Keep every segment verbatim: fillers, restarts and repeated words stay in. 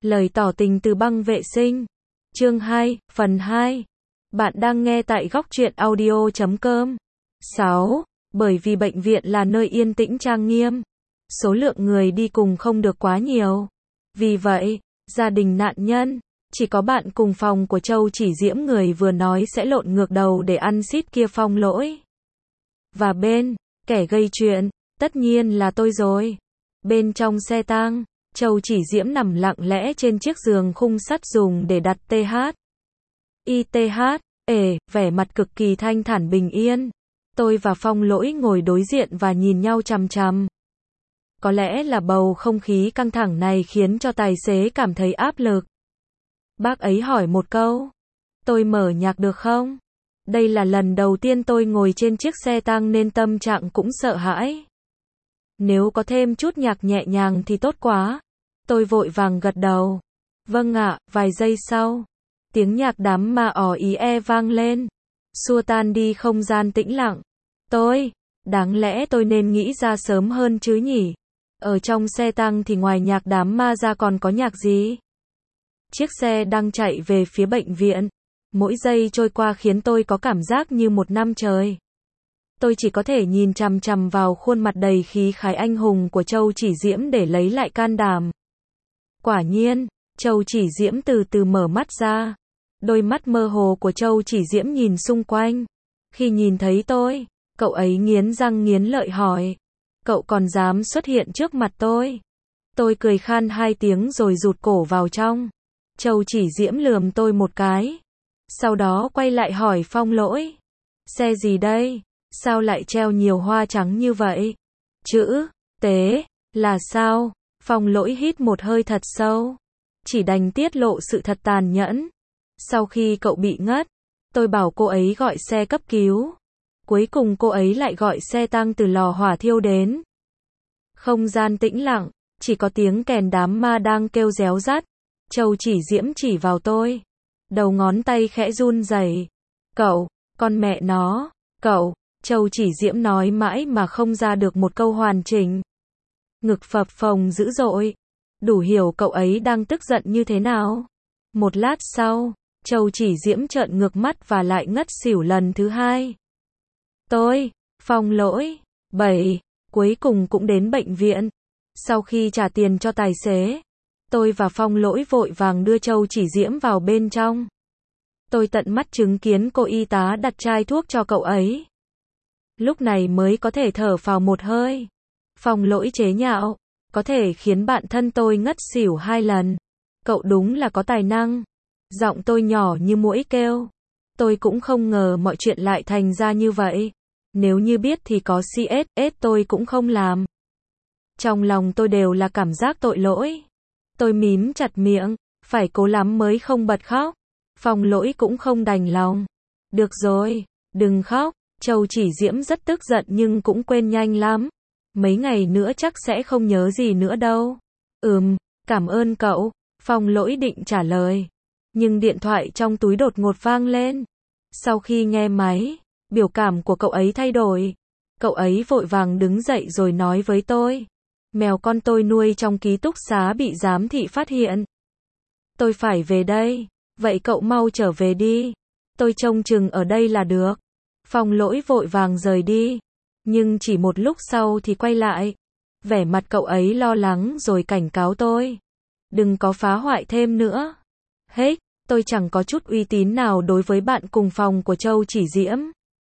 Lời tỏ tình từ băng vệ sinh. Chương hai, phần hai. Bạn đang nghe tại góc truyện audio chấm com. sáu. Bởi vì bệnh viện là nơi yên tĩnh trang nghiêm, số lượng người đi cùng không được quá nhiều. Vì vậy, gia đình nạn nhân, chỉ có bạn cùng phòng của Châu Chỉ Diễm người vừa nói sẽ lộn ngược đầu để ăn xít kia Phong Lỗi. Và bên, kẻ gây chuyện, tất nhiên là tôi rồi. Bên trong xe tang, Châu Chỉ Diễm nằm lặng lẽ trên chiếc giường khung sắt dùng để đặt tê hát. i tê hát, ề, vẻ mặt cực kỳ thanh thản bình yên. Tôi và Phong Lỗi ngồi đối diện và nhìn nhau chằm chằm. Có lẽ là bầu không khí căng thẳng này khiến cho tài xế cảm thấy áp lực. Bác ấy hỏi một câu. Tôi mở nhạc được không? Đây là lần đầu tiên tôi ngồi trên chiếc xe tang nên tâm trạng cũng sợ hãi. Nếu có thêm chút nhạc nhẹ nhàng thì tốt quá. Tôi vội vàng gật đầu. Vâng ạ, vài giây sau. Tiếng nhạc đám ma ỏ ý e vang lên. Xua tan đi không gian tĩnh lặng. Tôi, đáng lẽ tôi nên nghĩ ra sớm hơn chứ nhỉ? Ở trong xe tang thì ngoài nhạc đám ma ra còn có nhạc gì? Chiếc xe đang chạy về phía bệnh viện. Mỗi giây trôi qua khiến tôi có cảm giác như một năm trời. Tôi chỉ có thể nhìn chằm chằm vào khuôn mặt đầy khí khái anh hùng của Châu Chỉ Diễm để lấy lại can đảm. Quả nhiên, Châu Chỉ Diễm từ từ mở mắt ra. Đôi mắt mơ hồ của Châu Chỉ Diễm nhìn xung quanh. Khi nhìn thấy tôi, cậu ấy nghiến răng nghiến lợi hỏi. Cậu còn dám xuất hiện trước mặt tôi? Tôi cười khan hai tiếng rồi rụt cổ vào trong. Châu Chỉ Diễm lườm tôi một cái. Sau đó quay lại hỏi Phong Lỗi. Xe gì đây? Sao lại treo nhiều hoa trắng như vậy? Chữ tế là sao? Phong Lỗi hít một hơi thật sâu. Chỉ đành tiết lộ sự thật tàn nhẫn. Sau khi cậu bị ngất, tôi bảo cô ấy gọi xe cấp cứu. Cuối cùng cô ấy lại gọi xe tang từ lò hỏa thiêu đến. Không gian tĩnh lặng, chỉ có tiếng kèn đám ma đang kêu réo rắt. Châu Chỉ Diễm chỉ vào tôi. Đầu ngón tay khẽ run rẩy. Cậu, con mẹ nó, cậu. Châu Chỉ Diễm nói mãi mà không ra được một câu hoàn chỉnh. Ngực phập phồng dữ dội. Đủ hiểu cậu ấy đang tức giận như thế nào. Một lát sau, Châu Chỉ Diễm trợn ngược mắt và lại ngất xỉu lần thứ hai. Tôi, Phong Lỗi, bảy, cuối cùng cũng đến bệnh viện. Sau khi trả tiền cho tài xế, tôi và Phong Lỗi vội vàng đưa Châu Chỉ Diễm vào bên trong. Tôi tận mắt chứng kiến cô y tá đặt chai thuốc cho cậu ấy. Lúc này mới có thể thở phào một hơi. Phong Lỗi chế nhạo, có thể khiến bạn thân tôi ngất xỉu hai lần. Cậu đúng là có tài năng. Giọng tôi nhỏ như muỗi kêu. Tôi cũng không ngờ mọi chuyện lại thành ra như vậy. Nếu như biết thì có xê ét ét tôi cũng không làm. Trong lòng tôi đều là cảm giác tội lỗi. Tôi mím chặt miệng, phải cố lắm mới không bật khóc. Phong Lỗi cũng không đành lòng. Được rồi, đừng khóc. Châu Chỉ Diễm rất tức giận nhưng cũng quên nhanh lắm. Mấy ngày nữa chắc sẽ không nhớ gì nữa đâu. Ừm, cảm ơn cậu. Phong Lỗi định trả lời. Nhưng điện thoại trong túi đột ngột vang lên. Sau khi nghe máy, biểu cảm của cậu ấy thay đổi. Cậu ấy vội vàng đứng dậy rồi nói với tôi. Mèo con tôi nuôi trong ký túc xá bị giám thị phát hiện. Tôi phải về đây. Vậy cậu mau trở về đi. Tôi trông chừng ở đây là được. Phong Lỗi vội vàng rời đi. Nhưng chỉ một lúc sau thì quay lại. Vẻ mặt cậu ấy lo lắng rồi cảnh cáo tôi. Đừng có phá hoại thêm nữa. Hết, tôi chẳng có chút uy tín nào đối với bạn cùng phòng của Châu Chỉ Diễm.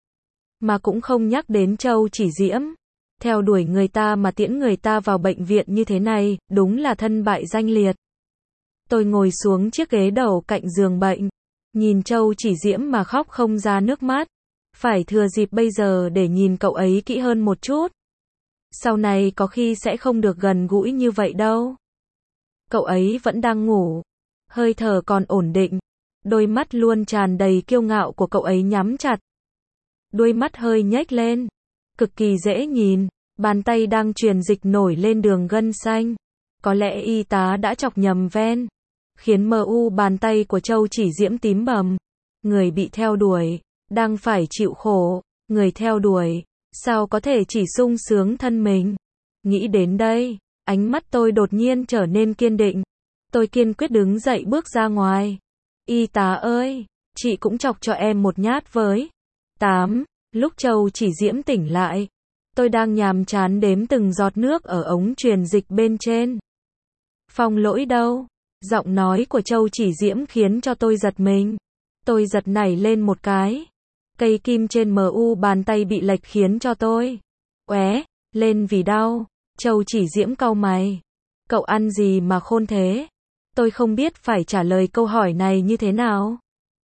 Mà cũng không nhắc đến Châu Chỉ Diễm. Theo đuổi người ta mà tiễn người ta vào bệnh viện như thế này, đúng là thân bại danh liệt. Tôi ngồi xuống chiếc ghế đầu cạnh giường bệnh. Nhìn Châu Chỉ Diễm mà khóc không ra nước mắt. Phải thừa dịp bây giờ để nhìn cậu ấy kỹ hơn một chút. Sau này có khi sẽ không được gần gũi như vậy đâu. Cậu ấy vẫn đang ngủ. Hơi thở còn ổn định. Đôi mắt luôn tràn đầy kiêu ngạo của cậu ấy nhắm chặt. Đôi mắt hơi nhếch lên. Cực kỳ dễ nhìn. Bàn tay đang truyền dịch nổi lên đường gân xanh. Có lẽ y tá đã chọc nhầm ven. Khiến mờ u bàn tay của Châu Chỉ Diễm tím bầm. Người bị theo đuổi. Đang phải chịu khổ. Người theo đuổi. Sao có thể chỉ sung sướng thân mình. Nghĩ đến đây. Ánh mắt tôi đột nhiên trở nên kiên định. Tôi kiên quyết đứng dậy bước ra ngoài. Y tá ơi, chị cũng chọc cho em một nhát với. tám. Lúc Châu Chỉ Diễm tỉnh lại, tôi đang nhàm chán đếm từng giọt nước ở ống truyền dịch bên trên. Phong Lỗi đâu? Giọng nói của Châu Chỉ Diễm khiến cho tôi giật mình. Tôi giật nảy lên một cái. Cây kim trên mu bàn tay bị lệch khiến cho tôi oé lên vì đau. Châu Chỉ Diễm cau mày. Cậu ăn gì mà khôn thế? Tôi không biết phải trả lời câu hỏi này như thế nào.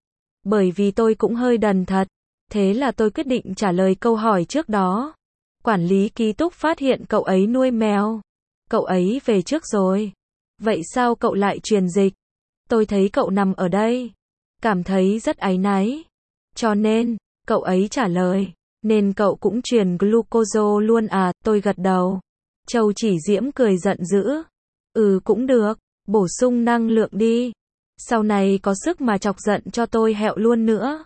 Bởi vì tôi cũng hơi đần thật. Thế là tôi quyết định trả lời câu hỏi trước đó. Quản lý ký túc phát hiện cậu ấy nuôi mèo. Cậu ấy về trước rồi. Vậy sao cậu lại truyền dịch? Tôi thấy cậu nằm ở đây. Cảm thấy rất áy náy. Cho nên, cậu ấy trả lời. Nên cậu cũng truyền glucose luôn à? Tôi gật đầu. Châu Chỉ Diễm cười giận dữ. Ừ cũng được. Bổ sung năng lượng đi. Sau này có sức mà chọc giận cho tôi hẹo luôn nữa.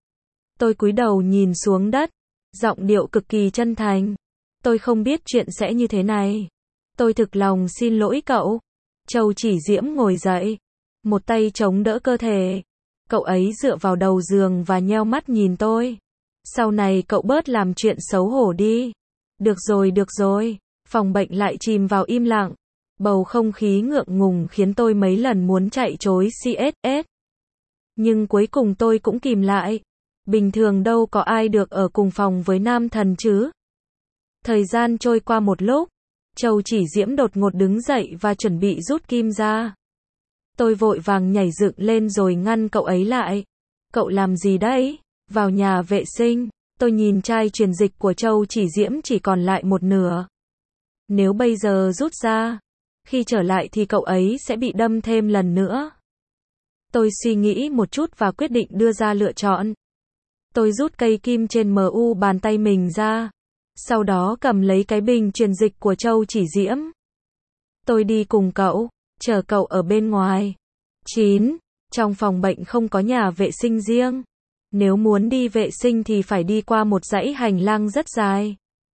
Tôi cúi đầu nhìn xuống đất. Giọng điệu cực kỳ chân thành. Tôi không biết chuyện sẽ như thế này. Tôi thực lòng xin lỗi cậu. Châu Chỉ Diễm ngồi dậy. Một tay chống đỡ cơ thể. Cậu ấy dựa vào đầu giường và nheo mắt nhìn tôi. Sau này cậu bớt làm chuyện xấu hổ đi. Được rồi được rồi. Phòng bệnh lại chìm vào im lặng. Bầu không khí ngượng ngùng khiến tôi mấy lần muốn chạy trối xê ét ét. Nhưng cuối cùng tôi cũng kìm lại. Bình thường đâu có ai được ở cùng phòng với nam thần chứ. Thời gian trôi qua một lúc. Châu Chỉ Diễm đột ngột đứng dậy và chuẩn bị rút kim ra. Tôi vội vàng nhảy dựng lên rồi ngăn cậu ấy lại. Cậu làm gì đấy? Vào nhà vệ sinh. Tôi nhìn chai truyền dịch của Châu Chỉ Diễm chỉ còn lại một nửa. Nếu bây giờ rút ra, khi trở lại thì cậu ấy sẽ bị đâm thêm lần nữa. Tôi suy nghĩ một chút và quyết định đưa ra lựa chọn. Tôi rút cây kim trên mu bàn tay mình ra. Sau đó cầm lấy cái bình truyền dịch của Châu Chỉ Diễm. Tôi đi cùng cậu, chờ cậu ở bên ngoài. chín. Trong phòng bệnh không có nhà vệ sinh riêng. Nếu muốn đi vệ sinh thì phải đi qua một dãy hành lang rất dài.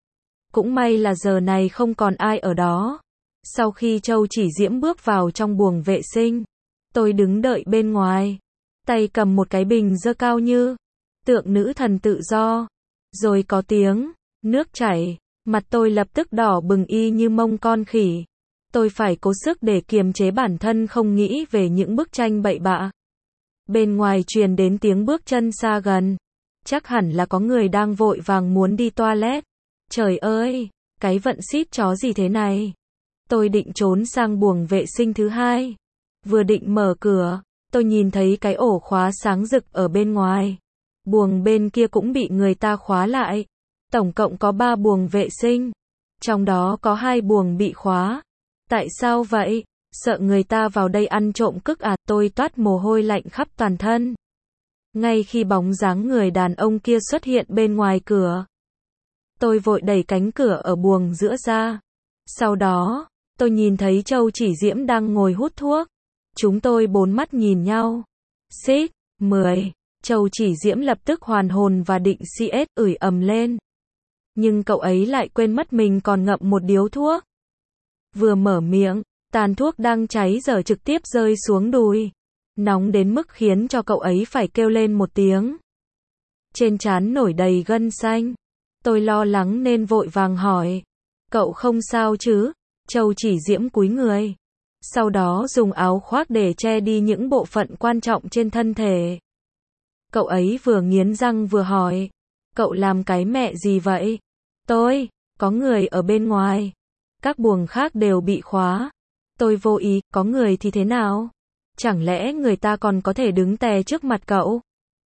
Cũng may là giờ này không còn ai ở đó. Sau khi Châu Chỉ Diễm bước vào trong buồng vệ sinh, tôi đứng đợi bên ngoài. Tay cầm một cái bình giơ cao như tượng nữ thần tự do. Rồi có tiếng nước chảy. Mặt tôi lập tức đỏ bừng y như mông con khỉ. Tôi phải cố sức để kiềm chế bản thân không nghĩ về những bức tranh bậy bạ. Bên ngoài truyền đến tiếng bước chân xa gần. Chắc hẳn là có người đang vội vàng muốn đi toilet. Trời ơi, cái vận xít chó gì thế này? Tôi định trốn sang buồng vệ sinh thứ hai. Vừa định mở cửa, tôi nhìn thấy cái ổ khóa sáng rực ở bên ngoài. Buồng bên kia cũng bị người ta khóa lại. Tổng cộng có ba buồng vệ sinh. Trong đó có hai buồng bị khóa. Tại sao vậy? Sợ người ta vào đây ăn trộm cướp à? Tôi toát mồ hôi lạnh khắp toàn thân. Ngay khi bóng dáng người đàn ông kia xuất hiện bên ngoài cửa, tôi vội đẩy cánh cửa ở buồng giữa ra. Sau đó, tôi nhìn thấy Châu Chỉ Diễm đang ngồi hút thuốc. Chúng tôi bốn mắt nhìn nhau. Xích, mười. Châu Chỉ Diễm lập tức hoàn hồn và định xê ét ửi ầm lên. Nhưng cậu ấy lại quên mất mình còn ngậm một điếu thuốc. Vừa mở miệng, tàn thuốc đang cháy giờ trực tiếp rơi xuống đùi. Nóng đến mức khiến cho cậu ấy phải kêu lên một tiếng. Trên trán nổi đầy gân xanh. Tôi lo lắng nên vội vàng hỏi. Cậu không sao chứ? Châu Chỉ Diễm cúi người. Sau đó dùng áo khoác để che đi những bộ phận quan trọng trên thân thể. Cậu ấy vừa nghiến răng vừa hỏi. Cậu làm cái mẹ gì vậy? Tôi, có người ở bên ngoài. Các buồng khác đều bị khóa. Tôi vô ý, có người thì thế nào? Chẳng lẽ người ta còn có thể đứng tè trước mặt cậu?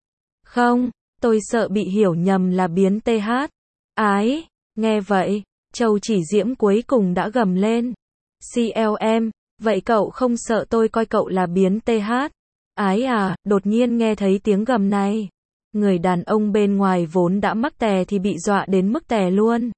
Không, tôi sợ bị hiểu nhầm là biến tê hát. Ái, nghe vậy, Châu Chỉ Diễm cuối cùng đã gầm lên. xê lờ em, vậy cậu không sợ tôi coi cậu là biến tê hát? Ái à, đột nhiên nghe thấy tiếng gầm này. Người đàn ông bên ngoài vốn đã mắc tè thì bị dọa đến mức tè luôn.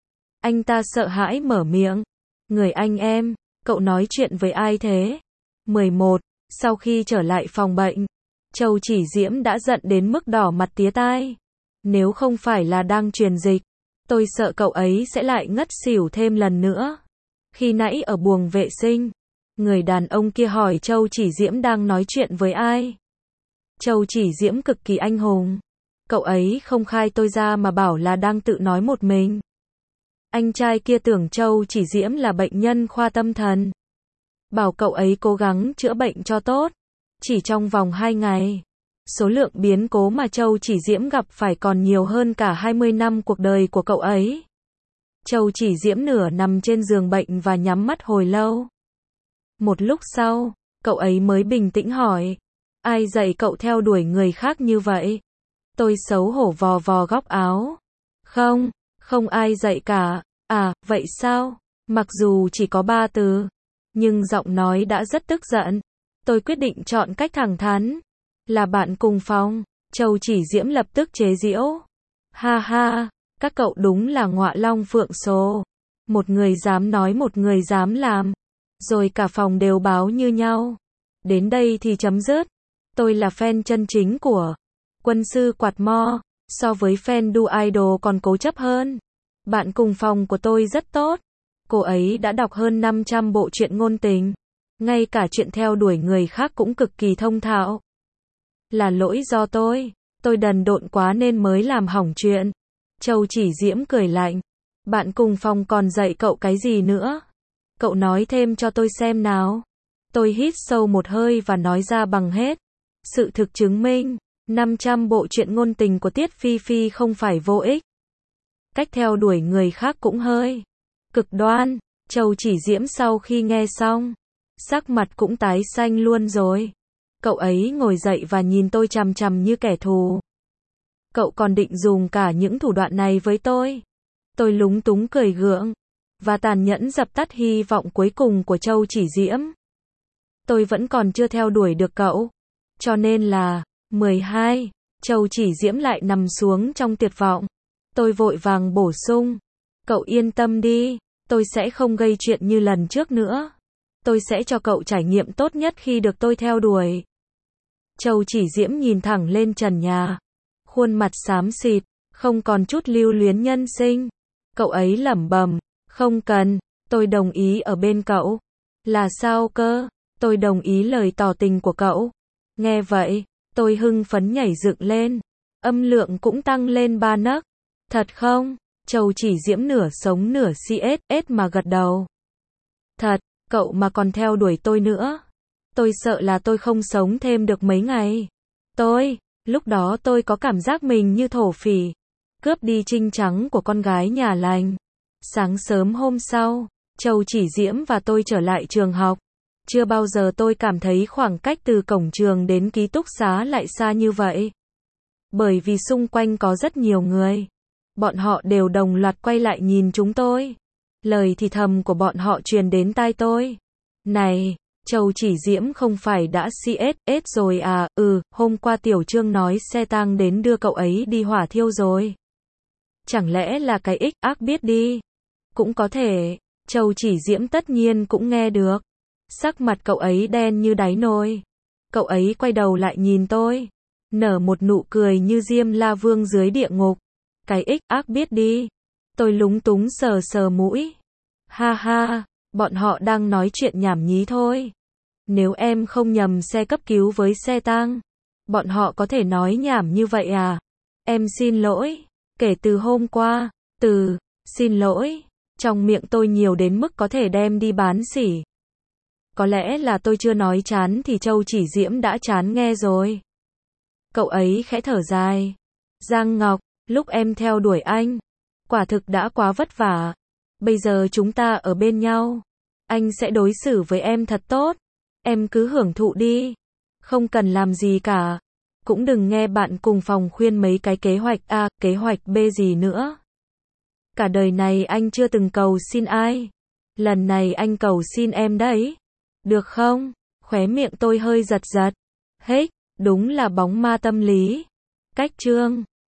Anh ta sợ hãi mở miệng. Người anh em, cậu nói chuyện với ai thế? mười một. Sau khi trở lại phòng bệnh, Châu Chỉ Diễm đã giận đến mức đỏ mặt tía tai. Nếu không phải là đang truyền dịch, tôi sợ cậu ấy sẽ lại ngất xỉu thêm lần nữa. Khi nãy ở buồng vệ sinh, Người đàn ông kia hỏi Châu Chỉ Diễm đang nói chuyện với ai. Châu Chỉ Diễm cực kỳ anh hùng. Cậu ấy không khai tôi ra mà bảo là đang tự nói một mình. Anh trai kia tưởng Châu Chỉ Diễm là bệnh nhân khoa tâm thần. Bảo cậu ấy cố gắng chữa bệnh cho tốt. Chỉ trong vòng hai ngày, số lượng biến cố mà Châu Chỉ Diễm gặp phải còn nhiều hơn cả hai mươi năm cuộc đời của cậu ấy. Châu Chỉ Diễm nửa nằm trên giường bệnh và nhắm mắt hồi lâu. Một lúc sau, cậu ấy mới bình tĩnh hỏi, ai dạy cậu theo đuổi người khác như vậy? Tôi xấu hổ vò vò góc áo. Không, không ai dạy cả. À, vậy sao? Mặc dù chỉ có ba từ, nhưng giọng nói đã rất tức giận. Tôi quyết định chọn cách thẳng thắn. Là bạn cùng phòng. Châu Chỉ Diễm lập tức chế giễu. Ha ha, các cậu đúng là ngọa long phượng số. Một người dám nói một người dám làm. Rồi cả phòng đều báo như nhau. Đến đây thì chấm dứt. Tôi là fan chân chính của Quân sư Quạt Mo. So với fan đu idol còn cố chấp hơn. Bạn cùng phòng của tôi rất tốt. Cô ấy đã đọc hơn năm trăm bộ truyện ngôn tình. Ngay cả chuyện theo đuổi người khác cũng cực kỳ thông thạo. Là lỗi do tôi. Tôi đần độn quá nên mới làm hỏng chuyện. Châu Chỉ Diễm cười lạnh. Bạn cùng phòng còn dạy cậu cái gì nữa? Cậu nói thêm cho tôi xem nào. Tôi hít sâu một hơi và nói ra bằng hết. Sự thực chứng minh, năm trăm bộ truyện ngôn tình của Tiết Phi Phi không phải vô ích. Cách theo đuổi người khác cũng hơi cực đoan. Châu Chỉ Diễm sau khi nghe xong, sắc mặt cũng tái xanh luôn rồi. Cậu ấy ngồi dậy và nhìn tôi chằm chằm như kẻ thù. Cậu còn định dùng cả những thủ đoạn này với tôi? Tôi lúng túng cười gượng và tàn nhẫn dập tắt hy vọng cuối cùng của Châu Chỉ Diễm. Tôi vẫn còn chưa theo đuổi được cậu. Cho nên là, mười hai, Châu Chỉ Diễm lại nằm xuống trong tuyệt vọng. Tôi vội vàng bổ sung. Cậu yên tâm đi, tôi sẽ không gây chuyện như lần trước nữa. Tôi sẽ cho cậu trải nghiệm tốt nhất khi được tôi theo đuổi. Châu Chỉ Diễm nhìn thẳng lên trần nhà. Khuôn mặt xám xịt, không còn chút lưu luyến nhân sinh. Cậu ấy lẩm bẩm, không cần, tôi đồng ý ở bên cậu. Là sao cơ? Tôi đồng ý lời tỏ tình của cậu. Nghe vậy, tôi hưng phấn nhảy dựng lên. Âm lượng cũng tăng lên ba nấc. Thật không? Châu Chỉ Diễm nửa sống nửa si ết ết mà gật đầu. Thật, cậu mà còn theo đuổi tôi nữa. Tôi sợ là tôi không sống thêm được mấy ngày. Tôi, lúc đó tôi có cảm giác mình như thổ phỉ. Cướp đi trinh trắng của con gái nhà lành. Sáng sớm hôm sau, Châu Chỉ Diễm và tôi trở lại trường học. Chưa bao giờ tôi cảm thấy khoảng cách từ cổng trường đến ký túc xá lại xa như vậy. Bởi vì xung quanh có rất nhiều người. Bọn họ đều đồng loạt quay lại nhìn chúng tôi. Lời thì thầm của bọn họ truyền đến tai tôi. Này, Châu Chỉ Diễm không phải đã xê ét ét rồi à? Ừ, hôm qua Tiểu Trương nói xe tang đến đưa cậu ấy đi hỏa thiêu rồi. Chẳng lẽ là cái ích ác biết đi? Cũng có thể, Châu Chỉ Diễm tất nhiên cũng nghe được. Sắc mặt cậu ấy đen như đáy nồi. Cậu ấy quay đầu lại nhìn tôi. Nở một nụ cười như Diêm La Vương dưới địa ngục. Cái ích ác biết đi. Tôi lúng túng sờ sờ mũi. Ha ha, bọn họ đang nói chuyện nhảm nhí thôi. Nếu em không nhầm xe cấp cứu với xe tang, bọn họ có thể nói nhảm như vậy à? Em xin lỗi. Kể từ hôm qua, từ xin lỗi trong miệng tôi nhiều đến mức có thể đem đi bán xỉ. Có lẽ là tôi chưa nói chán thì Châu Chỉ Diễm đã chán nghe rồi. Cậu ấy khẽ thở dài. Giang Ngọc, lúc em theo đuổi anh, quả thực đã quá vất vả. Bây giờ chúng ta ở bên nhau. Anh sẽ đối xử với em thật tốt. Em cứ hưởng thụ đi. Không cần làm gì cả. Cũng đừng nghe bạn cùng phòng khuyên mấy cái kế hoạch A, kế hoạch B gì nữa. Cả đời này anh chưa từng cầu xin ai. Lần này anh cầu xin em đấy. Được không? Khóe miệng tôi hơi giật giật. Hết, đúng là bóng ma tâm lý. Cách chương